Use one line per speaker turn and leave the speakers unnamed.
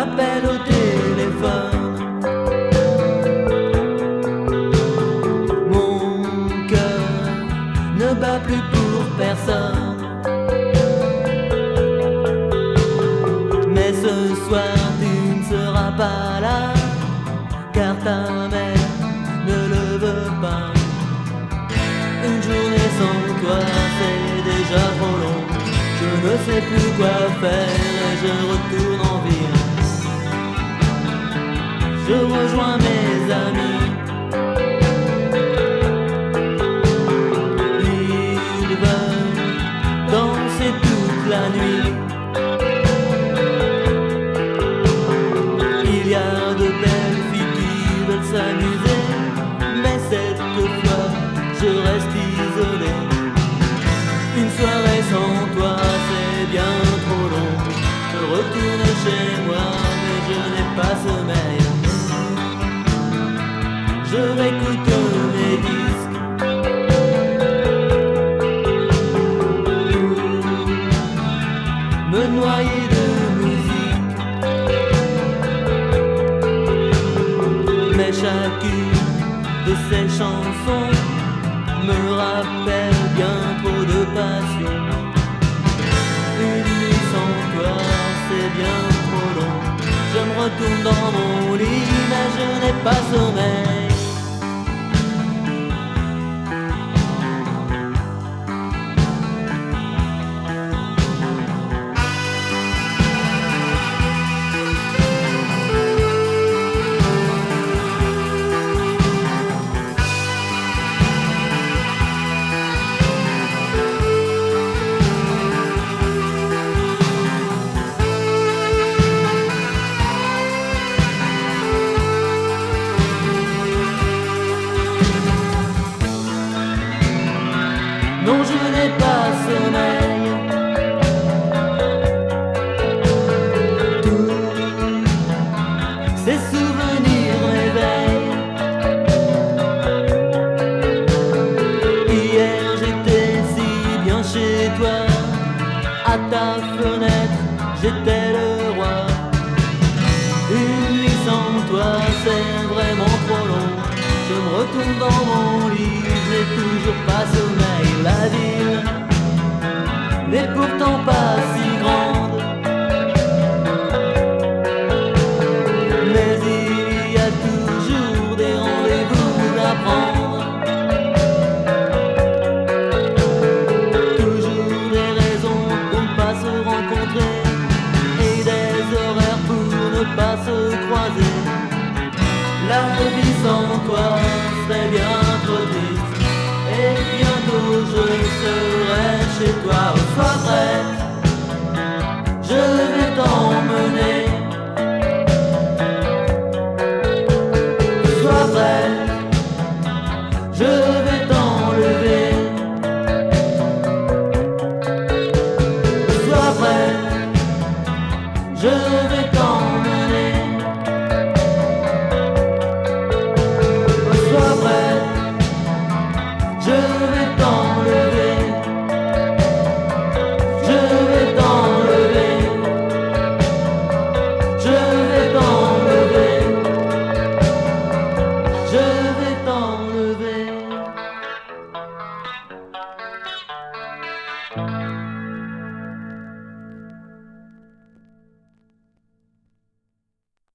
m'appelle au téléphone. Mon cœur ne bat plus pour personne. Mais ce soir tu ne seras pas là, car ta mère ne le veut pas. Une journée sans toi c'est déjà trop long. Je ne sais plus quoi faire et je retourne en ville. Je rejoins mes amis. Ils veulent danser toute la nuit. Il y a de belles filles qui veulent s'amuser, mais cette fois je reste isolé. Une soirée sans toi c'est bien trop long. Je retourne chez moi mais je n'ai pas sommeil. Je réécoute mes disques pour me noyer de musique. Mais chacune de ces chansons me rappelle bien trop de passion. Une nuit sans toi c'est bien trop long. Je me retourne dans mon lit mais je n'ai pas sommeil. Non, je n'ai pas sommeil. Tous ces souvenirs m'éveillent. Hier j'étais si bien chez toi. À ta fenêtre j'étais le roi. Une nuit sans toi c'est vraiment trop long. Je me retourne dans mon lit, j'ai toujours pas sommeil. La ville n'est pourtant pas si grande, mais il y a toujours des rendez-vous à prendre. Toujours des raisons pour ne pas se rencontrer et des horaires pour ne pas se croiser. La vie sans toi serait bien trop triste. Et bientôt je serai chez toi. Sois prête, je vais t'emmener. Sois prête, je vais t'enlever. Sois prête, je vais t'emmener. Sois prête, je vais t'enlever. Je vais t'enlever. Je vais t'enlever. Je vais t'enlever.